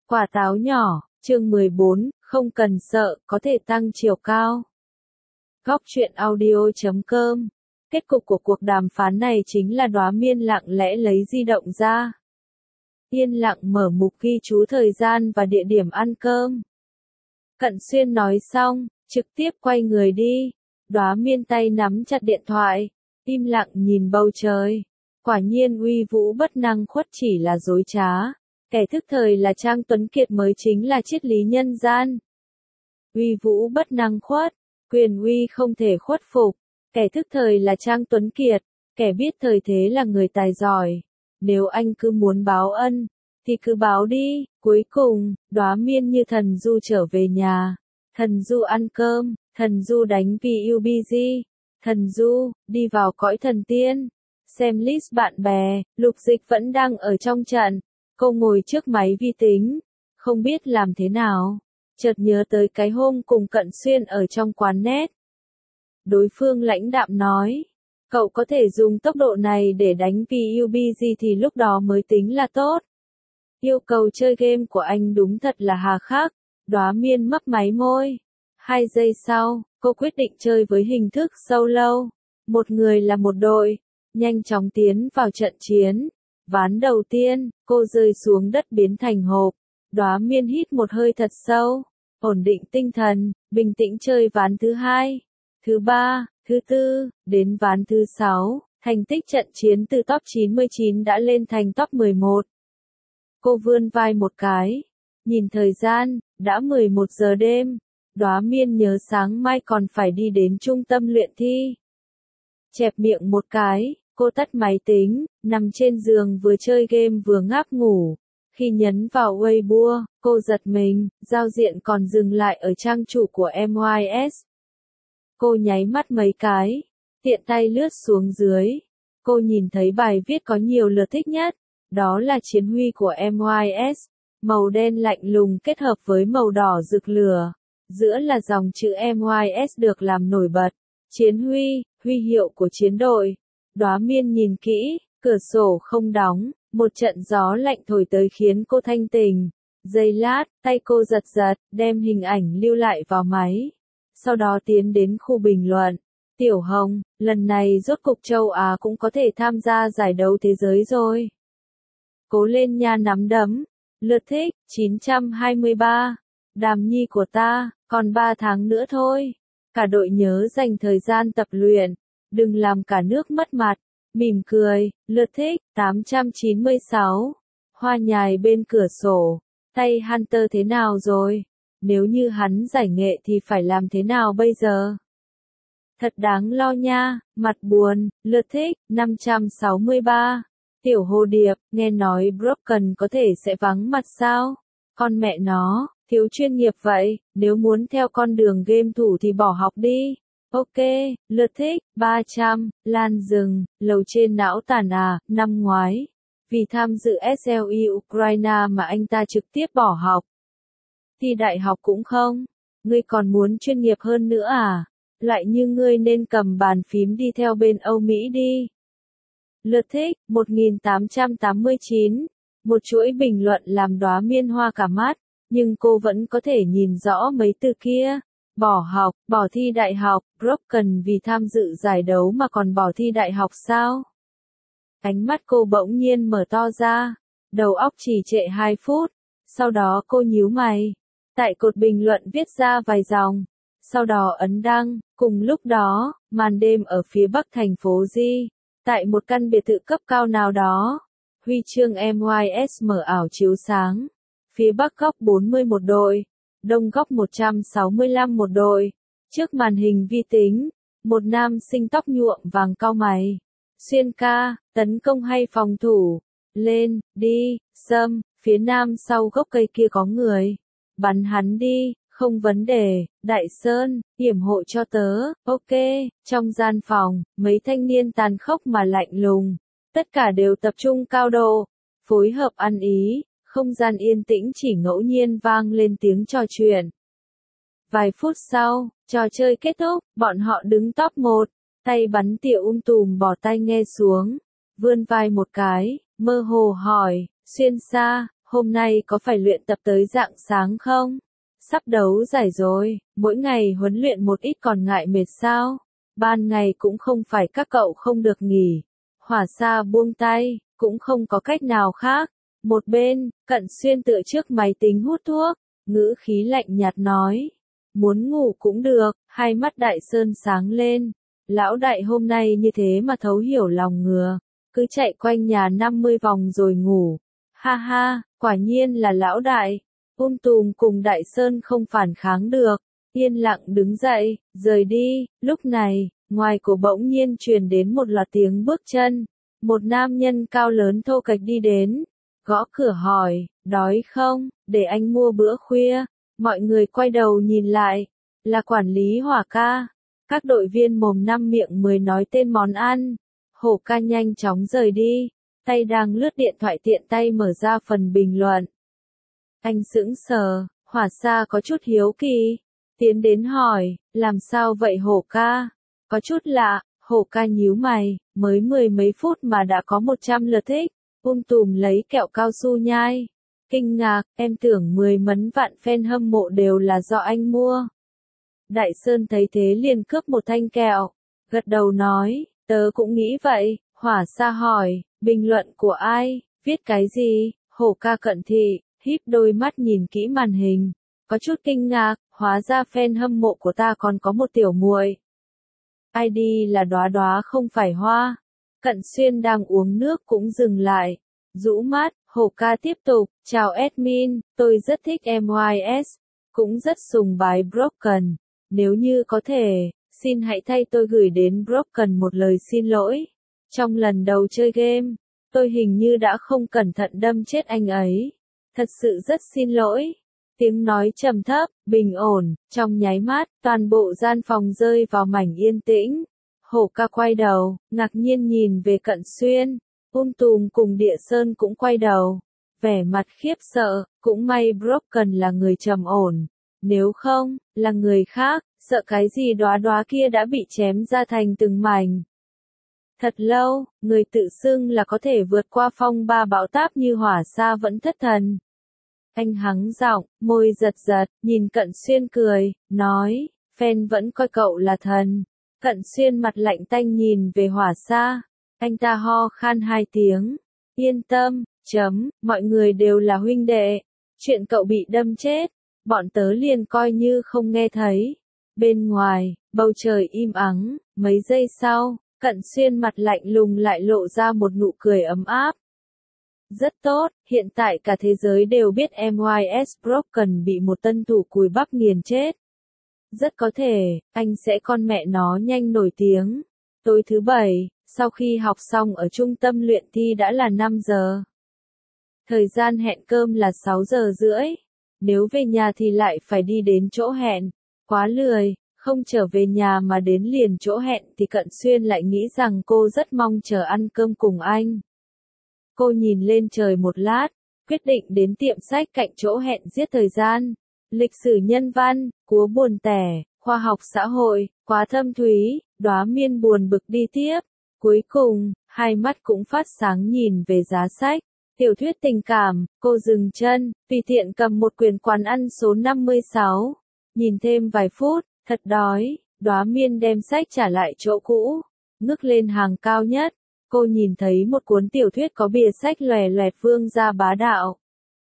Quả táo nhỏ, chương 14, không cần sợ, có thể tăng chiều cao. Góc truyện audio.com. Kết cục của cuộc đàm phán này chính là Đóa Miên lặng lẽ lấy di động ra. Yên lặng mở mục ghi chú thời gian và địa điểm ăn cơm. Cận Xuyên nói xong, trực tiếp quay người đi. Đóa Miên tay nắm chặt điện thoại, im lặng nhìn bầu trời. Quả nhiên uy vũ bất năng khuất chỉ là dối trá. Kẻ thức thời là Trang Tuấn Kiệt mới chính là triết lý nhân gian. Uy vũ bất năng khuất, quyền uy không thể khuất phục. Kẻ thức thời là Trang Tuấn Kiệt, kẻ biết thời thế là người tài giỏi. Nếu anh cứ muốn báo ân, thì cứ báo đi. Cuối cùng, Đóa Miên như thần du trở về nhà. Thần du ăn cơm, thần du đánh PUBG, thần du đi vào cõi thần tiên. Xem list bạn bè, Lục Dịch vẫn đang ở trong trận. Cô ngồi trước máy vi tính, không biết làm thế nào. Chợt nhớ tới cái hôm cùng Cận Xuyên ở trong quán net. Đối phương lãnh đạm nói, cậu có thể dùng tốc độ này để đánh PUBG thì lúc đó mới tính là tốt. Yêu cầu chơi game của anh đúng thật là hà khắc. Đóa Miên mấp máy môi. 2 giây sau, cô quyết định chơi với hình thức solo. Một người là một đội, nhanh chóng tiến vào trận chiến. Ván đầu tiên, cô rơi xuống đất biến thành hộp. Đóa Miên hít một hơi thật sâu, ổn định tinh thần, bình tĩnh chơi ván thứ 2, thứ 3, thứ 4, đến ván thứ 6, thành tích trận chiến từ top 99 đã lên thành top 11. Cô vươn vai một cái, nhìn thời gian, đã 11 giờ đêm. Đóa Miên nhớ sáng mai còn phải đi đến trung tâm luyện thi. Chẹp miệng một cái, cô tắt máy tính, nằm trên giường vừa chơi game vừa ngáp ngủ. Khi nhấn vào Weibo, cô giật mình, giao diện còn dừng lại ở trang chủ của MYS. Cô nháy mắt mấy cái, tiện tay lướt xuống dưới. Cô nhìn thấy bài viết có nhiều lượt thích nhất, đó là chiến huy của MYS. Màu đen lạnh lùng kết hợp với màu đỏ rực lửa. Giữa là dòng chữ MYS được làm nổi bật. Chiến huy, huy hiệu của chiến đội. Đóa Miên nhìn kỹ, cửa sổ không đóng, một trận gió lạnh thổi tới khiến cô thanh tỉnh. Giây lát, tay cô giật giật, đem hình ảnh lưu lại vào máy. Sau đó tiến đến khu bình luận. Tiểu Hồng, lần này rốt cục châu Á cũng có thể tham gia giải đấu thế giới rồi. Cố lên nha nắm đấm. Lượt thích, 923. Đàm nhi của ta, còn 3 tháng nữa thôi. Cả đội nhớ dành thời gian tập luyện. Đừng làm cả nước mất mặt. Mỉm cười, lượt thích, 896. Hoa nhài bên cửa sổ. Tay Hunter thế nào rồi? Nếu như hắn giải nghệ thì phải làm thế nào bây giờ? Thật đáng lo nha, mặt buồn, lượt thích, 563. Tiểu Hồ Điệp, nghe nói Broken có thể sẽ vắng mặt sao? Con mẹ nó, thiếu chuyên nghiệp vậy, nếu muốn theo con đường game thủ thì bỏ học đi. Ok, lượt thích, 300, Lan rừng, lầu trên não tàn à, năm ngoái. Vì tham dự SLE Ukraine mà anh ta trực tiếp bỏ học. Thi đại học cũng không. Ngươi còn muốn chuyên nghiệp hơn nữa à? Lại như ngươi nên cầm bàn phím đi theo bên Âu Mỹ đi. Lượt thích, 1889. Một chuỗi bình luận làm Đóa Miên hoa cả mắt, nhưng cô vẫn có thể nhìn rõ mấy từ kia. Bỏ học, bỏ thi đại học, Broken vì tham dự giải đấu mà còn bỏ thi đại học sao? Ánh mắt cô bỗng nhiên mở to ra, đầu óc trì trệ 2 phút, sau đó cô nhíu mày. Tại cột bình luận viết ra vài dòng, sau đó ấn đăng. Cùng lúc đó, màn đêm ở phía bắc thành phố Di, tại một căn biệt thự cấp cao nào đó, huy chương MYS mở ảo chiếu sáng. Phía bắc góc 40 một đội, đông góc 165 một đội. Trước màn hình vi tính, một nam sinh tóc nhuộm vàng cau mày. Xuyên ca, tấn công hay phòng thủ? Lên, đi, Sâm, phía nam sau gốc cây kia có người. Bắn hắn đi, không vấn đề. Đại Sơn, yểm hộ cho tớ. Ok, trong gian phòng, mấy thanh niên tàn khốc mà lạnh lùng. Tất cả đều tập trung cao độ, phối hợp ăn ý. Không gian yên tĩnh chỉ ngẫu nhiên vang lên tiếng trò chuyện. Vài phút sau, trò chơi kết thúc, bọn họ đứng top 1, tay bắn tỉa tùm bỏ tai nghe xuống, vươn vai một cái, mơ hồ hỏi, Xuyên Sa, hôm nay có phải luyện tập tới rạng sáng không? Sắp đấu giải rồi, mỗi ngày huấn luyện một ít còn ngại mệt sao? Ban ngày cũng không phải các cậu không được nghỉ. Hỏa Sa buông tay, cũng không có cách nào khác. Một bên, Cận Xuyên tựa trước máy tính hút thuốc, ngữ khí lạnh nhạt nói. Muốn ngủ cũng được, hai mắt Đại Sơn sáng lên. Lão đại hôm nay như thế mà thấu hiểu lòng ngừa, cứ chạy quanh nhà 50 vòng rồi ngủ. Ha ha, quả nhiên là lão đại. Tùm cùng Đại Sơn không phản kháng được, yên lặng đứng dậy, rời đi. Lúc này, ngoài cổ bỗng nhiên truyền đến một loạt tiếng bước chân. Một nam nhân cao lớn thô kệch đi đến, gõ cửa hỏi, đói không, để anh mua bữa khuya. Mọi người quay đầu nhìn lại, là quản lý Hỏa ca. Các đội viên mồm năm miệng mười nói tên món ăn. Hổ ca nhanh chóng rời đi, tay đang lướt điện thoại tiện tay mở ra phần bình luận. Anh sững sờ, Hỏa Sa có chút hiếu kỳ, tiến đến hỏi, làm sao vậy Hổ ca? Có chút lạ, Hổ ca nhíu mày, mới 10 mấy phút mà đã có 100 lượt thích. Tùm lấy kẹo cao su nhai. Kinh ngạc, em tưởng 10 mấn vạn fan hâm mộ đều là do anh mua. Đại Sơn thấy thế liền cướp một thanh kẹo, gật đầu nói, tớ cũng nghĩ vậy. Hỏa Sa hỏi, bình luận của ai, viết cái gì? Hổ ca cận thị, híp đôi mắt nhìn kỹ màn hình, có chút kinh ngạc, hóa ra fan hâm mộ của ta còn có một tiểu muội. ID là Đóa Đóa không phải Hoa. Cận Xuyên đang uống nước cũng dừng lại, rũ mắt. Hổ ca tiếp tục, chào admin, tôi rất thích MYS, cũng rất sùng bái Broken. Nếu như có thể, xin hãy thay tôi gửi đến Broken một lời xin lỗi. Trong lần đầu chơi game, tôi hình như đã không cẩn thận đâm chết anh ấy. Thật sự rất xin lỗi. Tiếng nói trầm thấp, bình ổn, trong nháy mắt, toàn bộ gian phòng rơi vào mảnh yên tĩnh. Hổ ca quay đầu, ngạc nhiên nhìn về Cận Xuyên. Tùm cùng Địa Sơn cũng quay đầu, vẻ mặt khiếp sợ, cũng may Broken là người trầm ổn. Nếu không, là người khác, sợ cái gì Đóa Đóa kia đã bị chém ra thành từng mảnh. Thật lâu, người tự xưng là có thể vượt qua phong ba bão táp như Hỏa Sa vẫn thất thần. Anh hắng giọng, môi giật giật, nhìn Cận Xuyên cười, nói, fan vẫn coi cậu là thần. Cận Xuyên mặt lạnh tanh nhìn về Hỏa Sa, anh ta ho khan 2 tiếng. Yên tâm, mọi người đều là huynh đệ. Chuyện cậu bị đâm chết, bọn tớ liền coi như không nghe thấy. Bên ngoài, bầu trời im ắng, mấy giây sau, Cận Xuyên mặt lạnh lùng lại lộ ra một nụ cười ấm áp. Rất tốt, hiện tại cả thế giới đều biết MYS Broken bị một tân thủ cùi bắp nghiền chết. Rất có thể, anh sẽ con mẹ nó nhanh nổi tiếng. Tối thứ Bảy, sau khi học xong ở trung tâm luyện thi đã là 5 giờ. Thời gian hẹn cơm là 6 giờ rưỡi. Nếu về nhà thì lại phải đi đến chỗ hẹn. Quá lười, không trở về nhà mà đến liền chỗ hẹn thì Cận Xuyên lại nghĩ rằng cô rất mong chờ ăn cơm cùng anh. Cô nhìn lên trời một lát, quyết định đến tiệm sách cạnh chỗ hẹn giết thời gian. Lịch sử nhân văn, Cúa buồn tẻ, khoa học xã hội, quá thâm thúy. Đóa Miên buồn bực đi tiếp. Cuối cùng, hai mắt cũng phát sáng nhìn về giá sách. Tiểu thuyết tình cảm, cô dừng chân, tùy tiện cầm một quyển Quán ăn số 56. Nhìn thêm vài phút, thật đói. Đóa Miên đem sách trả lại chỗ cũ, ngước lên hàng cao nhất. Cô nhìn thấy một cuốn tiểu thuyết có bìa sách lòe loẹt vương gia bá đạo.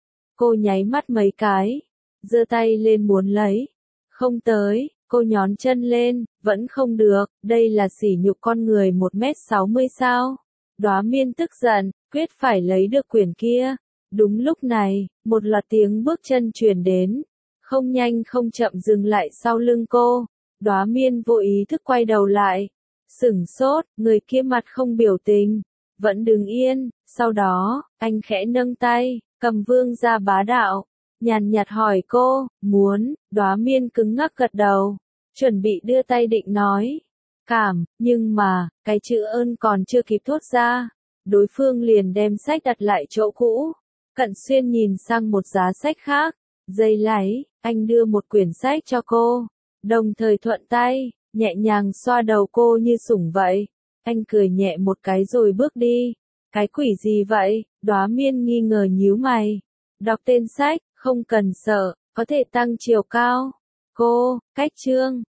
Cô nháy mắt mấy cái, giơ tay lên muốn lấy. Không tới, cô nhón chân lên, vẫn không được, đây là sỉ nhục con người 1m60 sao? Đóa Miên tức giận, quyết phải lấy được quyển kia. Đúng lúc này, một loạt tiếng bước chân truyền đến, không nhanh không chậm dừng lại sau lưng cô. Đóa Miên vô ý thức quay đầu lại, sửng sốt, người kia mặt không biểu tình, vẫn đứng yên. Sau đó, anh khẽ nâng tay, cầm vương gia bá đạo, nhàn nhạt hỏi cô, muốn. Đóa Miên cứng ngắc gật đầu, chuẩn bị đưa tay định nói cảm, nhưng mà, cái chữ ơn còn chưa kịp thốt ra, đối phương liền đem sách đặt lại chỗ cũ. Cận Xuyên nhìn sang một giá sách khác, giây lấy, anh đưa một quyển sách cho cô, đồng thời thuận tay, nhẹ nhàng xoa đầu cô như sủng vậy. Anh cười nhẹ một cái rồi bước đi. Cái quỷ gì vậy? Đóa Miên nghi ngờ nhíu mày. Đọc tên sách, không cần sợ, có thể tăng chiều cao. Cô, cách chương.